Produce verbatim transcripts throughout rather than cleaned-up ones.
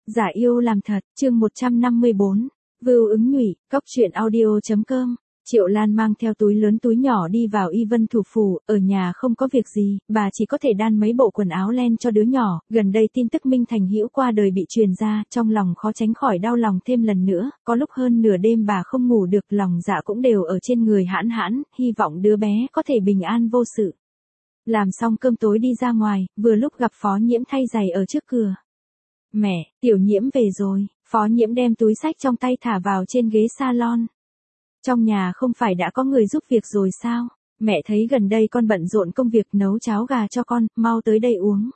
Giả yêu làm thật, chương một trăm năm mươi bốn. Vưu ứng nhụy, cóc truyện audio.com. Triệu Lan mang theo túi lớn túi nhỏ đi vào Y Vân thủ phủ, ở nhà không có việc gì, bà chỉ có thể đan mấy bộ quần áo len cho đứa nhỏ. Gần đây tin tức Minh Thành Hữu qua đời bị truyền ra, trong lòng khó tránh khỏi đau lòng thêm lần nữa, có lúc hơn nửa đêm bà không ngủ được, lòng dạ cũng đều ở trên người hãn hãn, hy vọng đứa bé có thể bình an vô sự. Làm xong cơm tối đi ra ngoài, vừa lúc gặp Phó Nhiễm thay giày ở trước cửa. Mẹ, Tiểu Nhiễm về rồi. Phó Nhiễm đem túi xách trong tay thả vào trên ghế salon. Trong nhà không phải đã có người giúp việc rồi sao? Mẹ thấy gần đây con bận rộn công việc nấu cháo gà cho con, mau tới đây uống.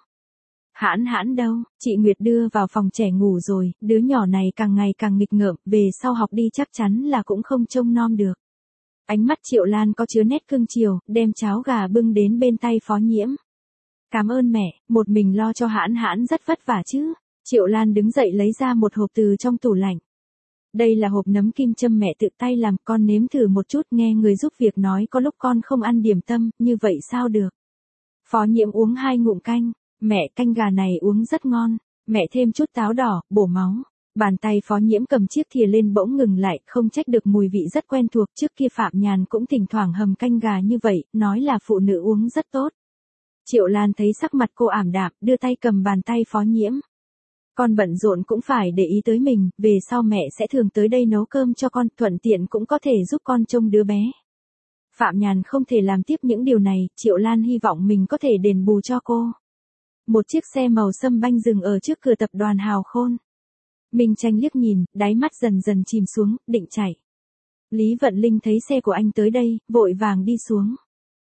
Hãn hãn đâu, chị Nguyệt đưa vào phòng trẻ ngủ rồi, đứa nhỏ này càng ngày càng nghịch ngợm, về sau học đi chắc chắn là cũng không trông nom được. Ánh mắt Triệu Lan có chứa nét cưng chiều, đem cháo gà bưng đến bên tay Phó Nhiễm. Cảm ơn mẹ, một mình lo cho hãn hãn rất vất vả chứ. Triệu Lan đứng dậy lấy ra một hộp từ trong tủ lạnh. Đây là hộp nấm kim châm mẹ tự tay làm, con nếm thử một chút, nghe người giúp việc nói có lúc con không ăn điểm tâm, như vậy sao được. Phó Nhiễm uống hai ngụm canh, mẹ canh gà này uống rất ngon, mẹ thêm chút táo đỏ, bổ máu. Bàn tay Phó Nhiễm cầm chiếc thìa lên bỗng ngừng lại, không trách được mùi vị rất quen thuộc, trước kia Phạm Nhàn cũng thỉnh thoảng hầm canh gà như vậy, nói là phụ nữ uống rất tốt. Triệu Lan thấy sắc mặt cô ảm đạm, đưa tay cầm bàn tay Phó Nhiễm. Con bận rộn cũng phải để ý tới mình, về sau mẹ sẽ thường tới đây nấu cơm cho con, thuận tiện cũng có thể giúp con trông đứa bé. Phạm Nhàn không thể làm tiếp những điều này, Triệu Lan hy vọng mình có thể đền bù cho cô. Một chiếc xe màu sâm banh dừng ở trước cửa tập đoàn Hào Khôn. Minh Tranh liếc nhìn, đáy mắt dần dần chìm xuống, định chạy. Lý Vận Linh thấy xe của anh tới đây, vội vàng đi xuống.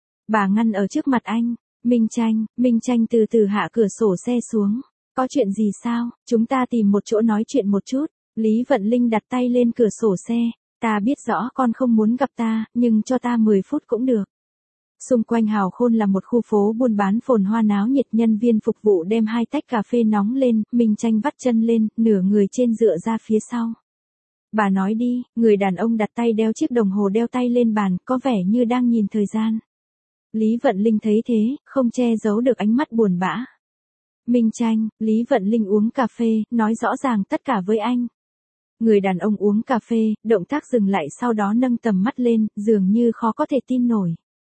Bà ngăn ở trước mặt anh. Minh Tranh, Minh Tranh từ từ hạ cửa sổ xe xuống. Có chuyện gì sao, chúng ta tìm một chỗ nói chuyện một chút. Lý Vận Linh đặt tay lên cửa sổ xe. Ta biết rõ con không muốn gặp ta, nhưng cho ta mười phút cũng được. Xung quanh Hào Khôn là một khu phố buôn bán phồn hoa náo nhiệt, nhân viên phục vụ đem hai tách cà phê nóng lên, Minh Tranh vắt chân lên, nửa người trên dựa ra phía sau. Bà nói đi, người đàn ông đặt tay đeo chiếc đồng hồ đeo tay lên bàn, có vẻ như đang nhìn thời gian. Lý Vận Linh thấy thế, không che giấu được ánh mắt buồn bã. Minh Tranh, Lý Vận Linh uống cà phê, nói rõ ràng tất cả với anh. Người đàn ông uống cà phê, động tác dừng lại sau đó nâng tầm mắt lên, dường như khó có thể tin nổi.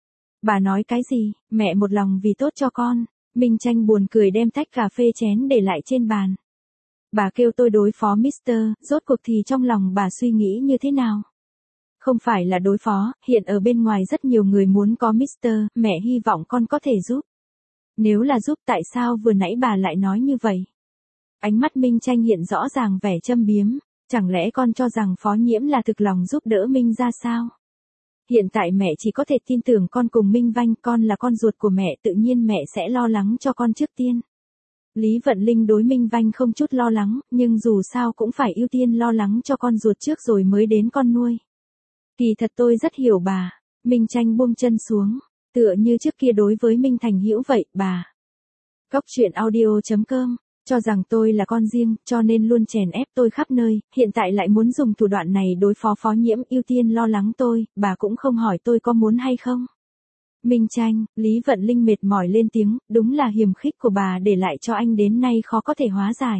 Bà nói cái gì, mẹ một lòng vì tốt cho con. Minh Tranh buồn cười đem tách cà phê chén để lại trên bàn. Bà kêu tôi đối phó Mister, rốt cuộc thì trong lòng bà suy nghĩ như thế nào? Không phải là đối phó, hiện ở bên ngoài rất nhiều người muốn có Mister, mẹ hy vọng con có thể giúp. Nếu là giúp tại sao vừa nãy bà lại nói như vậy? Ánh mắt Minh Tranh hiện rõ ràng vẻ châm biếm, chẳng lẽ con cho rằng Phó Nhiễm là thực lòng giúp đỡ Minh ra sao? Hiện tại mẹ chỉ có thể tin tưởng con cùng Minh Vanh, con là con ruột của mẹ, tự nhiên mẹ sẽ lo lắng cho con trước tiên. Lý Vận Linh đối Minh Vanh không chút lo lắng, nhưng dù sao cũng phải ưu tiên lo lắng cho con ruột trước rồi mới đến con nuôi. Kỳ thật tôi rất hiểu bà. Minh Tranh buông chân xuống, tựa như trước kia đối với Minh Thành Hữu vậy, bà. Cóc truyện audio.com, cho rằng tôi là con riêng, cho nên luôn chèn ép tôi khắp nơi, hiện tại lại muốn dùng thủ đoạn này đối phó Phó Nhiễm, ưu tiên lo lắng tôi, bà cũng không hỏi tôi có muốn hay không. Minh Tranh, Lý Vận Linh mệt mỏi lên tiếng, đúng là hiềm khích của bà để lại cho anh đến nay khó có thể hóa giải.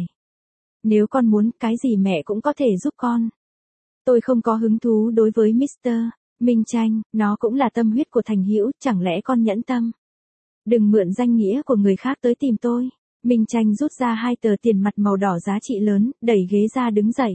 Nếu con muốn, cái gì mẹ cũng có thể giúp con. Tôi không có hứng thú đối với Mister Minh Tranh, nó cũng là tâm huyết của Thành Hữu, chẳng lẽ con nhẫn tâm? Đừng mượn danh nghĩa của người khác tới tìm tôi. Minh Tranh rút ra hai tờ tiền mặt màu đỏ giá trị lớn, đẩy ghế ra đứng dậy.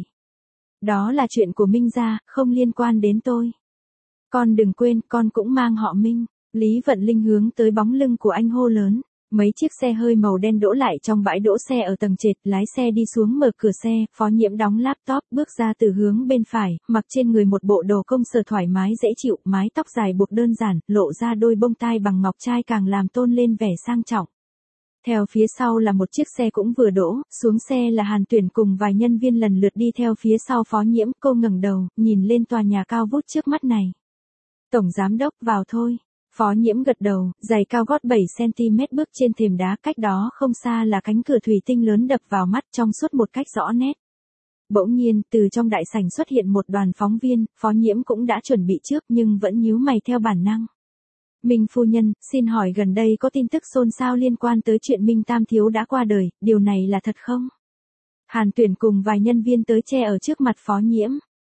Đó là chuyện của Minh gia, không liên quan đến tôi. Con đừng quên, con cũng mang họ Minh. Lý Vận Linh hướng tới bóng lưng của anh hô lớn. Mấy chiếc xe hơi màu đen đỗ lại trong bãi đỗ xe ở tầng trệt, lái xe đi xuống mở cửa xe, Phó Nhiễm đóng laptop, bước ra từ hướng bên phải, mặc trên người một bộ đồ công sở thoải mái dễ chịu, mái tóc dài buộc đơn giản, lộ ra đôi bông tai bằng ngọc trai càng làm tôn lên vẻ sang trọng. Theo phía sau là một chiếc xe cũng vừa đỗ, xuống xe là Hàn Tuyển cùng vài nhân viên lần lượt đi theo phía sau Phó Nhiễm, cô ngẩng đầu, nhìn lên tòa nhà cao vút trước mắt này. Tổng giám đốc, vào thôi. Phó Nhiễm gật đầu, giày cao gót bảy xăng-ti-mét bước trên thềm đá, cách đó không xa là cánh cửa thủy tinh lớn đập vào mắt trong suốt một cách rõ nét. Bỗng nhiên, từ trong đại sảnh xuất hiện một đoàn phóng viên, Phó Nhiễm cũng đã chuẩn bị trước nhưng vẫn nhíu mày theo bản năng. Minh phu nhân, xin hỏi gần đây có tin tức xôn xao liên quan tới chuyện Minh Tam Thiếu đã qua đời, điều này là thật không? Hàn Tuyển cùng vài nhân viên tới che ở trước mặt Phó Nhiễm.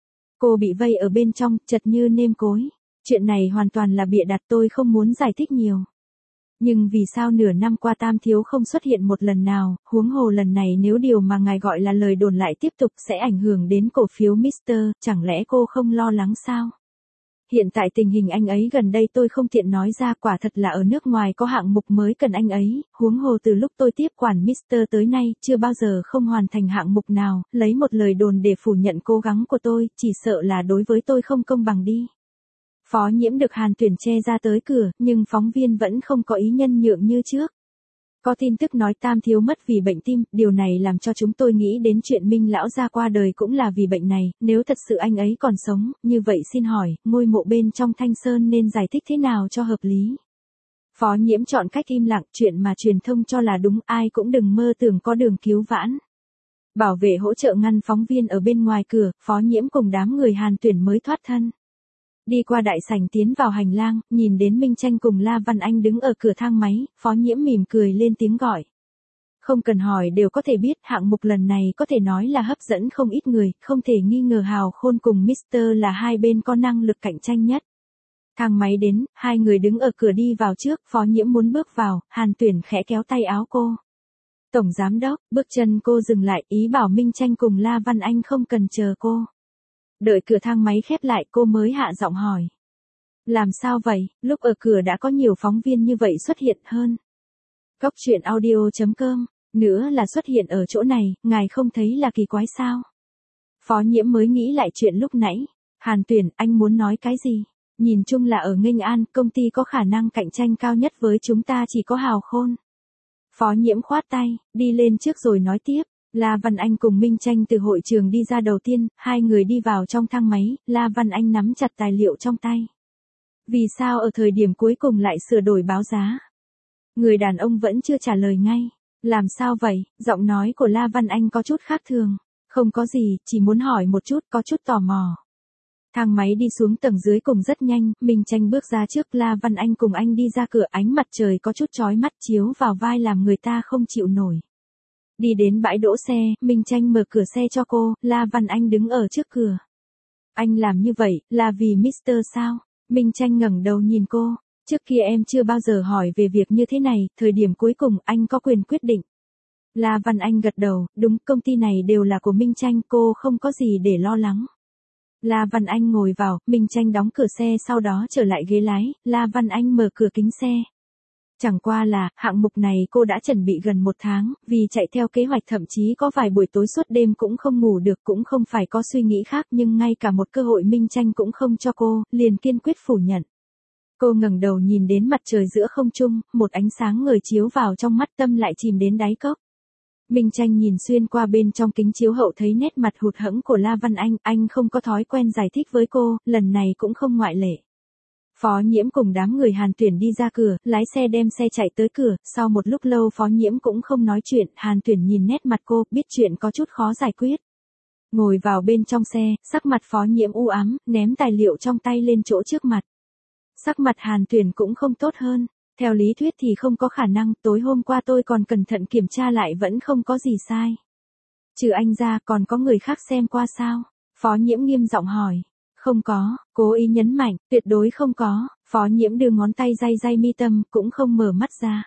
Cô bị vây ở bên trong, chật như nêm cối. Chuyện này hoàn toàn là bịa đặt, tôi không muốn giải thích nhiều. Nhưng vì sao nửa năm qua Tam Thiếu không xuất hiện một lần nào, huống hồ lần này nếu điều mà ngài gọi là lời đồn lại tiếp tục sẽ ảnh hưởng đến cổ phiếu Mister, chẳng lẽ cô không lo lắng sao? Hiện tại tình hình anh ấy gần đây tôi không tiện nói ra, quả thật là ở nước ngoài có hạng mục mới cần anh ấy, huống hồ từ lúc tôi tiếp quản Mister tới nay chưa bao giờ không hoàn thành hạng mục nào, lấy một lời đồn để phủ nhận cố gắng của tôi, chỉ sợ là đối với tôi không công bằng đi. Phó Nhiễm được Hàn Tuyển che ra tới cửa, nhưng phóng viên vẫn không có ý nhân nhượng như trước. Có tin tức nói Tam Thiếu mất vì bệnh tim, điều này làm cho chúng tôi nghĩ đến chuyện Minh lão gia qua đời cũng là vì bệnh này, nếu thật sự anh ấy còn sống, như vậy xin hỏi, ngôi mộ bên trong Thanh Sơn nên giải thích thế nào cho hợp lý? Phó Nhiễm chọn cách im lặng, chuyện mà truyền thông cho là đúng, ai cũng đừng mơ tưởng có đường cứu vãn. Bảo vệ hỗ trợ ngăn phóng viên ở bên ngoài cửa, Phó Nhiễm cùng đám người Hàn Tuyển mới thoát thân. Đi qua đại sảnh tiến vào hành lang, nhìn đến Minh Tranh cùng La Văn Anh đứng ở cửa thang máy, Phó Nhiễm mỉm cười lên tiếng gọi. Không cần hỏi đều có thể biết hạng mục lần này có thể nói là hấp dẫn không ít người, không thể nghi ngờ Hào Khôn cùng Mister là hai bên có năng lực cạnh tranh nhất. Thang máy đến, hai người đứng ở cửa đi vào trước, Phó Nhiễm muốn bước vào, Hàn Tuyển khẽ kéo tay áo cô. Tổng giám đốc, bước chân cô dừng lại, ý bảo Minh Tranh cùng La Văn Anh không cần chờ cô. Đợi cửa thang máy khép lại cô mới hạ giọng hỏi. Làm sao vậy, lúc ở cửa đã có nhiều phóng viên như vậy xuất hiện hơn. Góc truyện audio chấm com, nữa là xuất hiện ở chỗ này, ngài không thấy là kỳ quái sao? Phó Nhiễm mới nghĩ lại chuyện lúc nãy. Hàn Tuyển, anh muốn nói cái gì? Nhìn chung là ở Nghênh An, công ty có khả năng cạnh tranh cao nhất với chúng ta chỉ có Hào Khôn. Phó Nhiễm khoát tay, đi lên trước rồi nói tiếp. La Văn Anh cùng Minh Tranh từ hội trường đi ra đầu tiên, hai người đi vào trong thang máy, La Văn Anh nắm chặt tài liệu trong tay. Vì sao ở thời điểm cuối cùng lại sửa đổi báo giá? Người đàn ông vẫn chưa trả lời ngay. Làm sao vậy? Giọng nói của La Văn Anh có chút khác thường. Không có gì, chỉ muốn hỏi một chút, có chút tò mò. Thang máy đi xuống tầng dưới cùng rất nhanh, Minh Tranh bước ra trước, La Văn Anh cùng anh đi ra cửa, ánh mặt trời có chút chói mắt chiếu vào vai làm người ta không chịu nổi. Đi đến bãi đỗ xe, Minh Tranh mở cửa xe cho cô, La Văn Anh đứng ở trước cửa. Anh làm như vậy, là vì Mister sao? Minh Tranh ngẩng đầu nhìn cô. Trước kia em chưa bao giờ hỏi về việc như thế này, thời điểm cuối cùng anh có quyền quyết định. La Văn Anh gật đầu, đúng, công ty này đều là của Minh Tranh, cô không có gì để lo lắng. La Văn Anh ngồi vào, Minh Tranh đóng cửa xe sau đó trở lại ghế lái, La Văn Anh mở cửa kính xe. Chẳng qua là, hạng mục này cô đã chuẩn bị gần một tháng, vì chạy theo kế hoạch thậm chí có vài buổi tối suốt đêm cũng không ngủ được, cũng không phải có suy nghĩ khác, nhưng ngay cả một cơ hội Minh Tranh cũng không cho cô, liền kiên quyết phủ nhận. Cô ngẩng đầu nhìn đến mặt trời giữa không trung, một ánh sáng ngời chiếu vào trong mắt, tâm lại chìm đến đáy cốc. Minh Tranh nhìn xuyên qua bên trong kính chiếu hậu thấy nét mặt hụt hẫng của La Văn Anh, anh không có thói quen giải thích với cô, lần này cũng không ngoại lệ. Phó Nhiễm cùng đám người Hàn Tuyển đi ra cửa, lái xe đem xe chạy tới cửa, sau một lúc lâu Phó Nhiễm cũng không nói chuyện, Hàn Tuyển nhìn nét mặt cô, biết chuyện có chút khó giải quyết. Ngồi vào bên trong xe, sắc mặt Phó Nhiễm u ám, ném tài liệu trong tay lên chỗ trước mặt. Sắc mặt Hàn Tuyển cũng không tốt hơn, theo lý thuyết thì không có khả năng, tối hôm qua tôi còn cẩn thận kiểm tra lại vẫn không có gì sai. Trừ anh ra còn có người khác xem qua sao? Phó Nhiễm nghiêm giọng hỏi. Không có, cố ý nhấn mạnh, tuyệt đối không có, Phó Nhiễm đưa ngón tay day day mi tâm, cũng không mở mắt ra.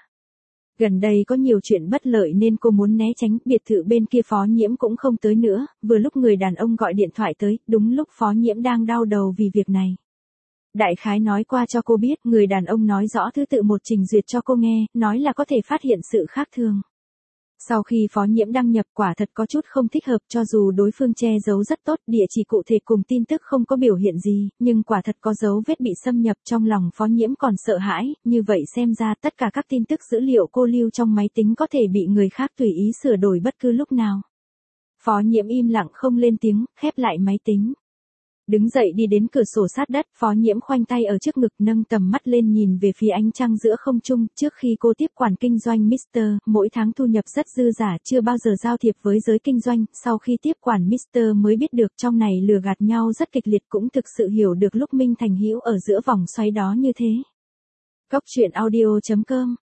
Gần đây có nhiều chuyện bất lợi nên cô muốn né tránh, biệt thự bên kia Phó Nhiễm cũng không tới nữa, vừa lúc người đàn ông gọi điện thoại tới, đúng lúc Phó Nhiễm đang đau đầu vì việc này. Đại khái nói qua cho cô biết, người đàn ông nói rõ thứ tự một trình duyệt cho cô nghe, nói là có thể phát hiện sự khác thường. Sau khi Phó Nhiễm đăng nhập quả thật có chút không thích hợp, cho dù đối phương che giấu rất tốt, địa chỉ cụ thể cùng tin tức không có biểu hiện gì, nhưng quả thật có dấu vết bị xâm nhập, trong lòng Phó Nhiễm còn sợ hãi, như vậy xem ra tất cả các tin tức dữ liệu cô lưu trong máy tính có thể bị người khác tùy ý sửa đổi bất cứ lúc nào. Phó Nhiễm im lặng không lên tiếng, khép lại máy tính. Đứng dậy đi đến cửa sổ sát đất, Phó Nhiễm khoanh tay ở trước ngực nâng tầm mắt lên nhìn về phía ánh trăng giữa không trung, trước khi cô tiếp quản kinh doanh Mister, mỗi tháng thu nhập rất dư giả, chưa bao giờ giao thiệp với giới kinh doanh, sau khi tiếp quản Mister mới biết được trong này lừa gạt nhau rất kịch liệt, cũng thực sự hiểu được lúc Minh Thành Hữu ở giữa vòng xoáy đó như thế. Góc truyện audio chấm com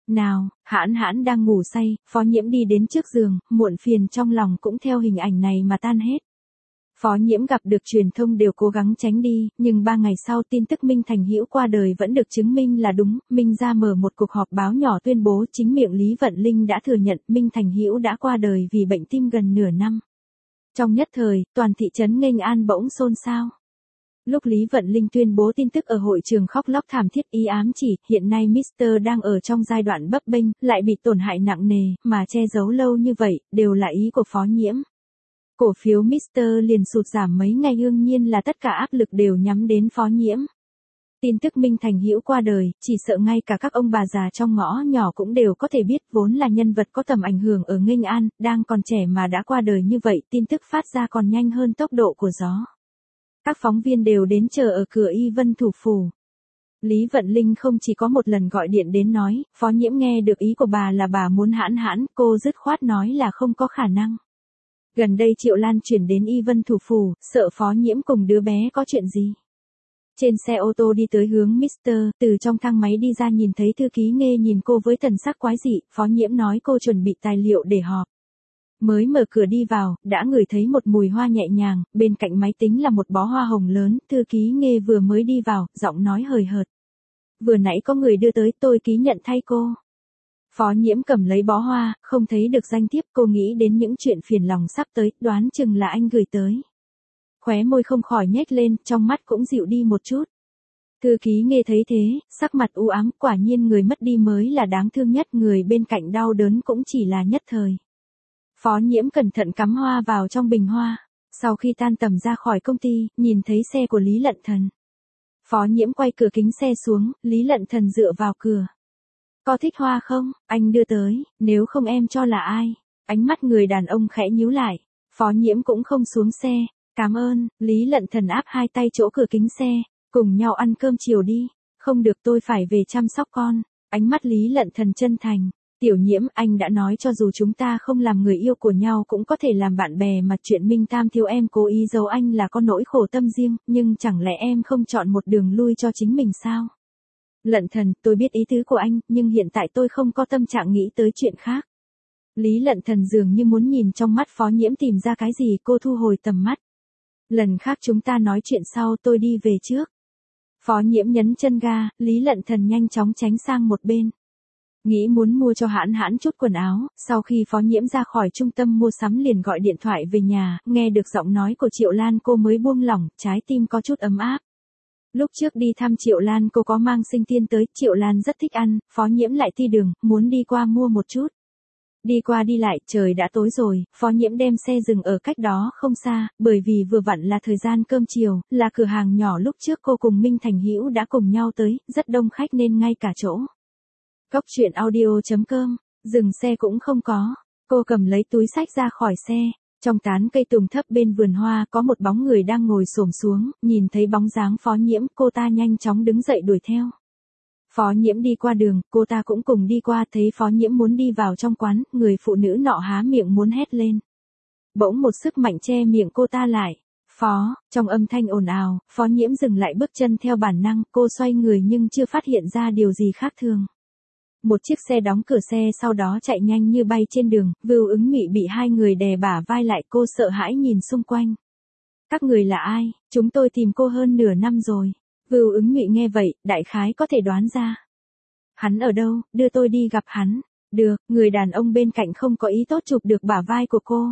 Nào, Hãn Hãn đang ngủ say, Phó Nhiễm đi đến trước giường, muộn phiền trong lòng cũng theo hình ảnh này mà tan hết. Phó Nhiễm gặp được truyền thông đều cố gắng tránh đi, nhưng ba ngày sau tin tức Minh Thành Hữu qua đời vẫn được chứng minh là đúng. Minh ra mở một cuộc họp báo nhỏ tuyên bố chính miệng Lý Vận Linh đã thừa nhận Minh Thành Hữu đã qua đời vì bệnh tim gần nửa năm. Trong nhất thời, toàn thị trấn Nghênh An bỗng xôn xao. Lúc Lý Vận Linh tuyên bố tin tức ở hội trường khóc lóc thảm thiết ý ám chỉ, hiện nay mít tơ đang ở trong giai đoạn bấp bênh, lại bị tổn hại nặng nề, mà che giấu lâu như vậy, đều là ý của Phó Nhiễm. Cổ phiếu mít tơ liền sụt giảm mấy ngày, đương nhiên là tất cả áp lực đều nhắm đến Phó Nhiễm. Tin tức Minh Thành Hữu qua đời, chỉ sợ ngay cả các ông bà già trong ngõ nhỏ cũng đều có thể biết, vốn là nhân vật có tầm ảnh hưởng ở Nghênh An, đang còn trẻ mà đã qua đời như vậy, tin tức phát ra còn nhanh hơn tốc độ của gió. Các phóng viên đều đến chờ ở cửa Y Vân Thủ Phủ. Lý Vận Linh không chỉ có một lần gọi điện đến nói, Phó Nhiễm nghe được ý của bà là bà muốn Hãn Hãn, cô dứt khoát nói là không có khả năng. Gần đây Triệu Lan chuyển đến Y Vân Thủ Phủ, sợ Phó Nhiễm cùng đứa bé có chuyện gì. Trên xe ô tô đi tới hướng mít tơ, từ trong thang máy đi ra nhìn thấy thư ký Nghê nhìn cô với thần sắc quái dị, Phó Nhiễm nói cô chuẩn bị tài liệu để họp. Mới mở cửa đi vào, đã ngửi thấy một mùi hoa nhẹ nhàng, bên cạnh máy tính là một bó hoa hồng lớn, thư ký Nghê vừa mới đi vào, giọng nói hời hợt. Vừa nãy có người đưa tới, tôi ký nhận thay cô. Phó Nhiễm cầm lấy bó hoa, không thấy được danh thiếp, cô nghĩ đến những chuyện phiền lòng sắp tới, đoán chừng là anh gửi tới. Khóe môi không khỏi nhếch lên, trong mắt cũng dịu đi một chút. Thư ký Nghê thấy thế, sắc mặt u ám, quả nhiên người mất đi mới là đáng thương nhất, người bên cạnh đau đớn cũng chỉ là nhất thời. Phó Nhiễm cẩn thận cắm hoa vào trong bình hoa, sau khi tan tầm ra khỏi công ty, nhìn thấy xe của Lý Lận Thần. Phó Nhiễm quay cửa kính xe xuống, Lý Lận Thần dựa vào cửa. Có thích hoa không? Anh đưa tới, nếu không em cho là ai? Ánh mắt người đàn ông khẽ nhíu lại. Phó Nhiễm cũng không xuống xe. Cảm ơn, Lý Lận Thần áp hai tay chỗ cửa kính xe. Cùng nhau ăn cơm chiều đi. Không được, tôi phải về chăm sóc con. Ánh mắt Lý Lận Thần chân thành. Tiểu Nhiễm, anh đã nói cho dù chúng ta không làm người yêu của nhau cũng có thể làm bạn bè mà, chuyện Minh Tam thiếu em cố ý giấu anh là có nỗi khổ tâm riêng, nhưng chẳng lẽ em không chọn một đường lui cho chính mình sao? Lận Thần, tôi biết ý tứ của anh, nhưng hiện tại tôi không có tâm trạng nghĩ tới chuyện khác. Lý Lận Thần dường như muốn nhìn trong mắt Phó Nhiễm tìm ra cái gì, cô thu hồi tầm mắt. Lần khác chúng ta nói chuyện sau, tôi đi về trước. Phó Nhiễm nhấn chân ga, Lý Lận Thần nhanh chóng tránh sang một bên. Nghĩ muốn mua cho Hãn Hãn chút quần áo, sau khi Phó Nhiễm ra khỏi trung tâm mua sắm liền gọi điện thoại về nhà, nghe được giọng nói của Triệu Lan cô mới buông lỏng, trái tim có chút ấm áp. Lúc trước đi thăm Triệu Lan cô có mang sinh tiên tới, Triệu Lan rất thích ăn, Phó Nhiễm lại ti đường, muốn đi qua mua một chút. Đi qua đi lại, trời đã tối rồi, Phó Nhiễm đem xe dừng ở cách đó không xa, bởi vì vừa vặn là thời gian cơm chiều, là cửa hàng nhỏ lúc trước cô cùng Minh Thành Hữu đã cùng nhau tới, rất đông khách nên ngay cả chỗ. Cốc truyện audio chấm com, dừng xe cũng không có, cô cầm lấy túi xách ra khỏi xe. Trong tán cây tùng thấp bên vườn hoa có một bóng người đang ngồi xổm xuống, nhìn thấy bóng dáng Phó Nhiễm, cô ta nhanh chóng đứng dậy đuổi theo. Phó Nhiễm đi qua đường, cô ta cũng cùng đi qua, thấy Phó Nhiễm muốn đi vào trong quán, người phụ nữ nọ há miệng muốn hét lên. Bỗng một sức mạnh che miệng cô ta lại. Phó, trong âm thanh ồn ào, Phó Nhiễm dừng lại bước chân theo bản năng, cô xoay người nhưng chưa phát hiện ra điều gì khác thường. Một chiếc xe đóng cửa xe sau đó chạy nhanh như bay trên đường, Vưu Ứng Nhụy bị hai người đè bả vai lại, cô sợ hãi nhìn xung quanh. Các người là ai? Chúng tôi tìm cô hơn nửa năm rồi. Vưu Ứng Nhụy nghe vậy, đại khái có thể đoán ra. Hắn ở đâu, đưa tôi đi gặp hắn. Được, người đàn ông bên cạnh không có ý tốt chụp được bả vai của cô.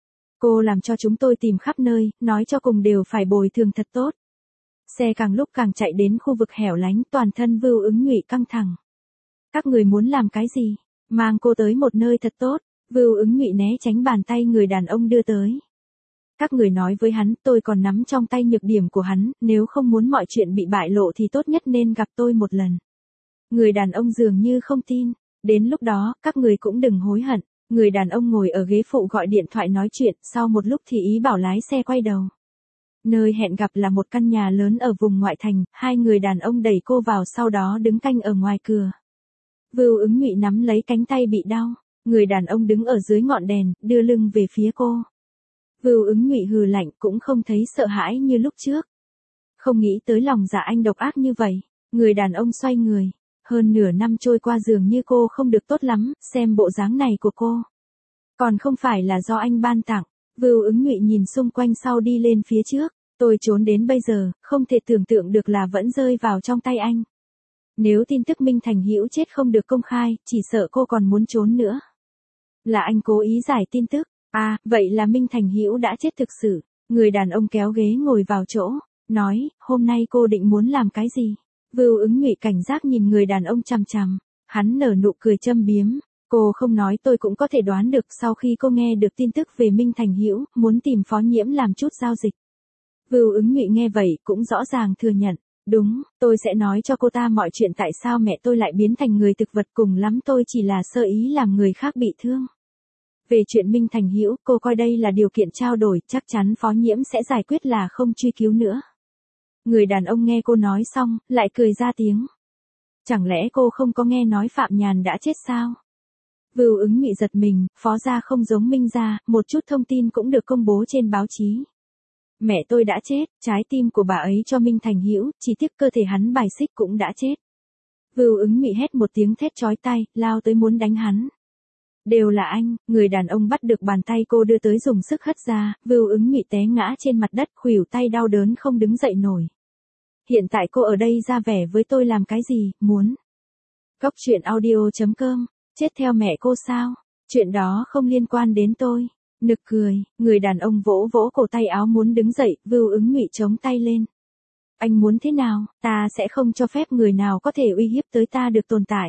Cô làm cho chúng tôi tìm khắp nơi, nói cho cùng đều phải bồi thường thật tốt. Xe càng lúc càng chạy đến khu vực hẻo lánh, toàn thân Vưu Ứng Nhụy căng thẳng. Các người muốn làm cái gì? Mang cô tới một nơi thật tốt. Vưu Ứng Nhụy né tránh bàn tay người đàn ông đưa tới. Các người nói với hắn, tôi còn nắm trong tay nhược điểm của hắn, nếu không muốn mọi chuyện bị bại lộ thì tốt nhất nên gặp tôi một lần. Người đàn ông dường như không tin. Đến lúc đó, các người cũng đừng hối hận. Người đàn ông ngồi ở ghế phụ gọi điện thoại nói chuyện, sau một lúc thì ý bảo lái xe quay đầu. Nơi hẹn gặp là một căn nhà lớn ở vùng ngoại thành, hai người đàn ông đẩy cô vào sau đó đứng canh ở ngoài cửa. Vưu Ứng Nhụy nắm lấy cánh tay bị đau, người đàn ông đứng ở dưới ngọn đèn, đưa lưng về phía cô. Vưu Ứng Nhụy hừ lạnh, cũng không thấy sợ hãi như lúc trước. Không nghĩ tới lòng dạ anh độc ác như vậy, người đàn ông xoay người, Hơn nửa năm trôi qua dường như cô không được tốt lắm, xem bộ dáng này của cô. Còn không phải là do anh ban tặng. Vưu Ứng Nhụy nhìn xung quanh sau đi lên phía trước. Tôi trốn đến bây giờ, không thể tưởng tượng được là vẫn rơi vào trong tay anh. Nếu tin tức Minh Thành Hữu chết không được công khai, chỉ sợ cô còn muốn trốn nữa. Là anh cố ý giải tin tức. À, vậy là Minh Thành Hữu đã chết thực sự. Người đàn ông kéo ghế ngồi vào chỗ, nói, hôm nay cô định muốn làm cái gì? Vưu Ứng Nhụy cảnh giác nhìn người đàn ông chằm chằm. Hắn nở nụ cười châm biếm. Cô không nói tôi cũng có thể đoán được sau khi cô nghe được tin tức về Minh Thành Hữu, muốn tìm Phó Nhiễm làm chút giao dịch. Vưu Ứng Nhụy nghe vậy cũng rõ ràng thừa nhận. Đúng, tôi sẽ nói cho cô ta mọi chuyện tại sao mẹ tôi lại biến thành người thực vật, cùng lắm tôi chỉ là sơ ý làm người khác bị thương. Về chuyện Minh Thành Hữu, cô coi đây là điều kiện trao đổi, chắc chắn Phó Nhiễm sẽ giải quyết là không truy cứu nữa. Người đàn ông nghe cô nói xong, lại cười ra tiếng. Chẳng lẽ cô không có nghe nói Phạm Nhàn đã chết sao? Vưu Ứng Nhụy giật mình, Phó gia không giống Minh gia, một chút thông tin cũng được công bố trên báo chí. Mẹ tôi đã chết, trái tim của bà ấy cho Minh Thành Hữu, chỉ tiếc cơ thể hắn bài xích cũng đã chết. Vưu Ứng Nhụy hét một tiếng thét chói tai, lao tới muốn đánh hắn. Đều là anh, người đàn ông bắt được bàn tay cô đưa tới dùng sức hất ra, Vưu Ứng Nhụy té ngã trên mặt đất, khuỷu tay đau đớn không đứng dậy nổi. Hiện tại cô ở đây ra vẻ với tôi làm cái gì, muốn. Cóc truyện audio chấm com, chết theo mẹ cô sao? Chuyện đó không liên quan đến tôi. Nực cười, người đàn ông vỗ vỗ cổ tay áo muốn đứng dậy, Vưu Ứng Nhụy chống tay lên. Anh muốn thế nào, ta sẽ không cho phép người nào có thể uy hiếp tới ta được tồn tại.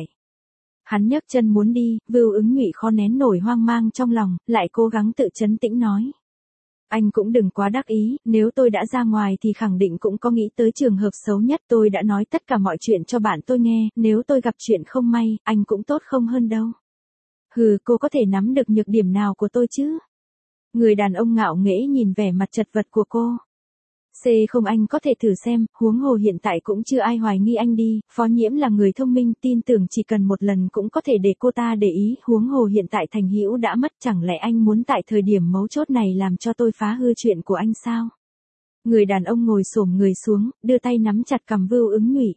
Hắn nhấc chân muốn đi, Vưu Ứng Nhụy khó nén nổi hoang mang trong lòng, lại cố gắng tự trấn tĩnh nói. Anh cũng đừng quá đắc ý, nếu tôi đã ra ngoài thì khẳng định cũng có nghĩ tới trường hợp xấu nhất. Tôi đã nói tất cả mọi chuyện cho bạn tôi nghe, nếu tôi gặp chuyện không may, anh cũng tốt không hơn đâu. Hừ, cô có thể nắm được nhược điểm nào của tôi chứ? Người đàn ông ngạo nghễ nhìn vẻ mặt chật vật của cô. C không anh có thể thử xem, huống hồ hiện tại cũng chưa ai hoài nghi anh đi, Phó Nhiễm là người thông minh, tin tưởng chỉ cần một lần cũng có thể để cô ta để ý, huống hồ hiện tại Thành Hữu đã mất, chẳng lẽ anh muốn tại thời điểm mấu chốt này làm cho tôi phá hư chuyện của anh sao? Người đàn ông ngồi xổm người xuống, đưa tay nắm chặt cằm Vưu Ứng Nhụy.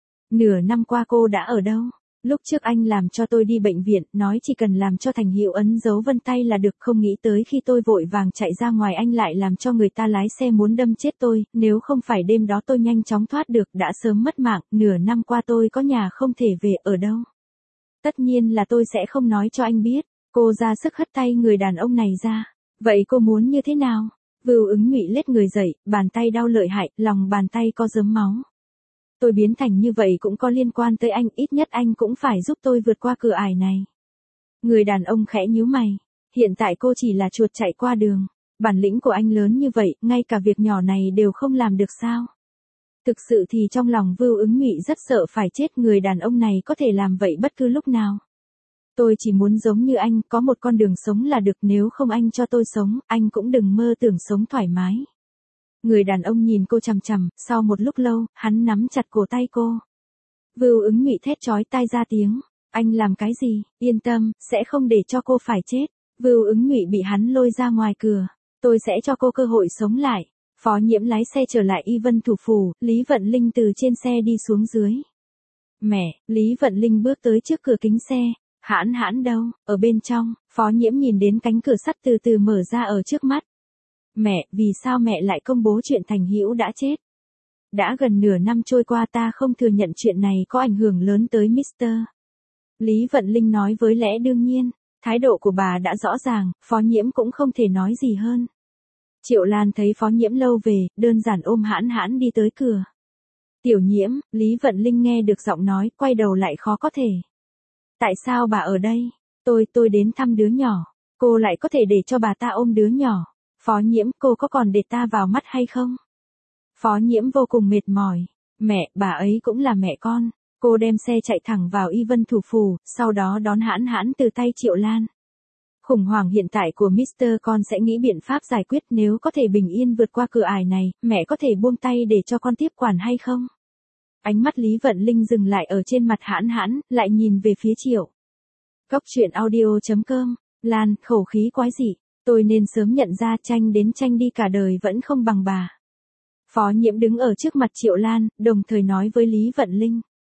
Nửa năm qua cô đã ở đâu? Lúc trước anh làm cho tôi đi bệnh viện, nói chỉ cần làm cho Thành Hữu ấn dấu vân tay là được, không nghĩ tới khi tôi vội vàng chạy ra ngoài anh lại làm cho người ta lái xe muốn đâm chết tôi, nếu không phải đêm đó tôi nhanh chóng thoát được đã sớm mất mạng, nửa năm qua tôi có nhà không thể về, ở đâu? Tất nhiên là tôi sẽ không nói cho anh biết. Cô ra sức hất tay người đàn ông này ra. Vậy cô muốn như thế nào? Vưu Ứng Nhụy lết người dậy, bàn tay đau lợi hại, lòng bàn tay có rớm máu. Tôi biến thành như vậy cũng có liên quan tới anh, ít nhất anh cũng phải giúp tôi vượt qua cửa ải này. Người đàn ông khẽ nhíu mày. Hiện tại cô chỉ là chuột chạy qua đường. Bản lĩnh của anh lớn như vậy, ngay cả việc nhỏ này đều không làm được sao? Thực sự thì trong lòng Vưu Ứng Nhụy rất sợ phải chết, người đàn ông này có thể làm vậy bất cứ lúc nào. Tôi chỉ muốn giống như anh, có một con đường sống là được, nếu không anh cho tôi sống, anh cũng đừng mơ tưởng sống thoải mái. Người đàn ông nhìn cô chằm chằm, sau một lúc lâu, hắn nắm chặt cổ tay cô. Vưu Ứng Nhụy thét chói tai ra tiếng, anh làm cái gì, yên tâm, sẽ không để cho cô phải chết. Vưu Ứng Nhụy bị hắn lôi ra ngoài cửa, tôi sẽ cho cô cơ hội sống lại. Phó Nhiễm lái xe trở lại Y Vân Thủ Phủ, Lý Vận Linh từ trên xe đi xuống dưới. Mẹ, Lý Vận Linh bước tới trước cửa kính xe, Hãn Hãn đâu, ở bên trong. Phó Nhiễm nhìn đến cánh cửa sắt từ từ mở ra ở trước mắt. Mẹ, vì sao mẹ lại công bố chuyện Thành Hữu đã chết? Đã gần nửa năm trôi qua ta không thừa nhận chuyện này có ảnh hưởng lớn tới Mister Lý Vận Linh nói với lẽ đương nhiên, thái độ của bà đã rõ ràng, Phó Nhiễm cũng không thể nói gì hơn. Triệu Lan thấy Phó Nhiễm lâu về, đơn giản ôm Hãn Hãn đi tới cửa. Tiểu Nhiễm, Lý Vận Linh nghe được giọng nói, quay đầu lại khó có thể. Tại sao bà ở đây? Tôi, tôi đến thăm đứa nhỏ. Cô lại có thể để cho bà ta ôm đứa nhỏ. Phó Nhiễm, cô có còn để ta vào mắt hay không? Phó Nhiễm vô cùng mệt mỏi. Mẹ, bà ấy cũng là mẹ con. Cô đem xe chạy thẳng vào Y Vân Thủ Phủ, sau đó đón Hãn Hãn từ tay Triệu Lan. Khủng hoảng hiện tại của Mister Con sẽ nghĩ biện pháp giải quyết, nếu có thể bình yên vượt qua cửa ải này, mẹ có thể buông tay để cho con tiếp quản hay không? Ánh mắt Lý Vận Linh dừng lại ở trên mặt Hãn Hãn, lại nhìn về phía Triệu. Cóc truyện audio chấm com, Lan, khẩu khí quái dị, tôi nên sớm nhận ra, tranh đến tranh đi cả đời vẫn không bằng bà. Phó Nhiễm đứng ở trước mặt Triệu Lan, đồng thời nói với Lý Vận Linh.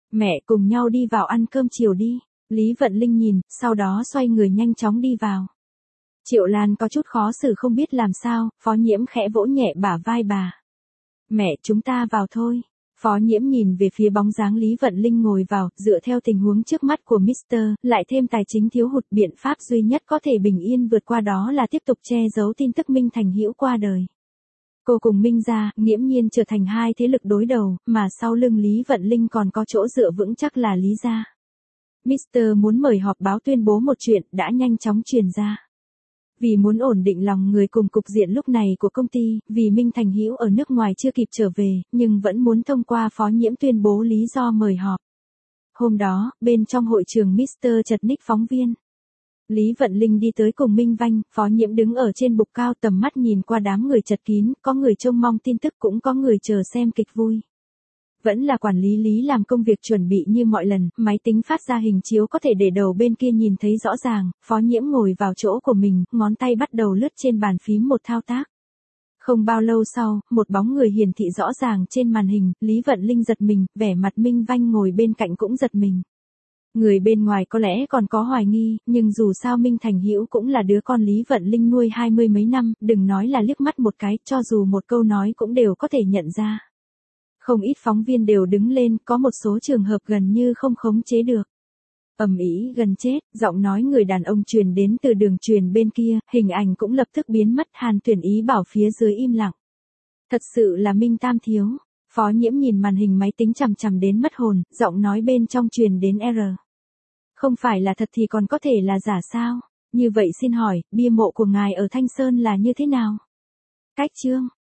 Mẹ cùng nhau đi vào ăn cơm chiều đi. Lý Vận Linh nhìn, sau đó xoay người nhanh chóng đi vào. Triệu Lan có chút khó xử không biết làm sao, Phó Nhiễm khẽ vỗ nhẹ bả vai bà. Mẹ chúng ta vào thôi. Phó Nhiễm nhìn về phía bóng dáng Lý Vận Linh ngồi vào, dựa theo tình huống trước mắt của Mister, lại thêm tài chính thiếu hụt, biện pháp duy nhất có thể bình yên vượt qua đó là tiếp tục che giấu tin tức Minh Thành Hữu qua đời. Cô cùng Minh gia, nghiễm nhiên trở thành hai thế lực đối đầu, mà sau lưng Lý Vận Linh còn có chỗ dựa vững chắc là Lý gia. Mister muốn mời họp báo tuyên bố một chuyện đã nhanh chóng truyền ra. Vì muốn ổn định lòng người cùng cục diện lúc này của công ty, vì Minh Thành Hữu ở nước ngoài chưa kịp trở về, nhưng vẫn muốn thông qua Phó Nhiễm tuyên bố lý do mời họp. Hôm đó, bên trong hội trường Mister chật ních phóng viên. Lý Vận Linh đi tới cùng Minh Vanh, Phó Nhiễm đứng ở trên bục cao tầm mắt nhìn qua đám người chật kín, có người trông mong tin tức cũng có người chờ xem kịch vui. Vẫn là quản lý Lý làm công việc chuẩn bị như mọi lần, máy tính phát ra hình chiếu có thể để đầu bên kia nhìn thấy rõ ràng, Phó Nhiễm ngồi vào chỗ của mình, ngón tay bắt đầu lướt trên bàn phím một thao tác. Không bao lâu sau, một bóng người hiển thị rõ ràng trên màn hình, Lý Vận Linh giật mình, vẻ mặt Minh Vanh ngồi bên cạnh cũng giật mình. Người bên ngoài có lẽ còn có hoài nghi, nhưng dù sao Minh Thành Hữu cũng là đứa con Lý Vận Linh nuôi hai mươi mấy năm, đừng nói là liếc mắt một cái, cho dù một câu nói cũng đều có thể nhận ra. Không ít phóng viên đều đứng lên, có một số trường hợp gần như không khống chế được. Ầm ĩ gần chết, giọng nói người đàn ông truyền đến từ đường truyền bên kia, hình ảnh cũng lập tức biến mất, Hàn Tuyển ý bảo phía dưới im lặng. Thật sự là Minh Tam thiếu. Phó Nhiễm nhìn màn hình máy tính chằm chằm đến mất hồn, giọng nói bên trong truyền đến R. Không phải là thật thì còn có thể là giả sao? Như vậy xin hỏi, bia mộ của ngài ở Thanh Sơn là như thế nào? Cách chương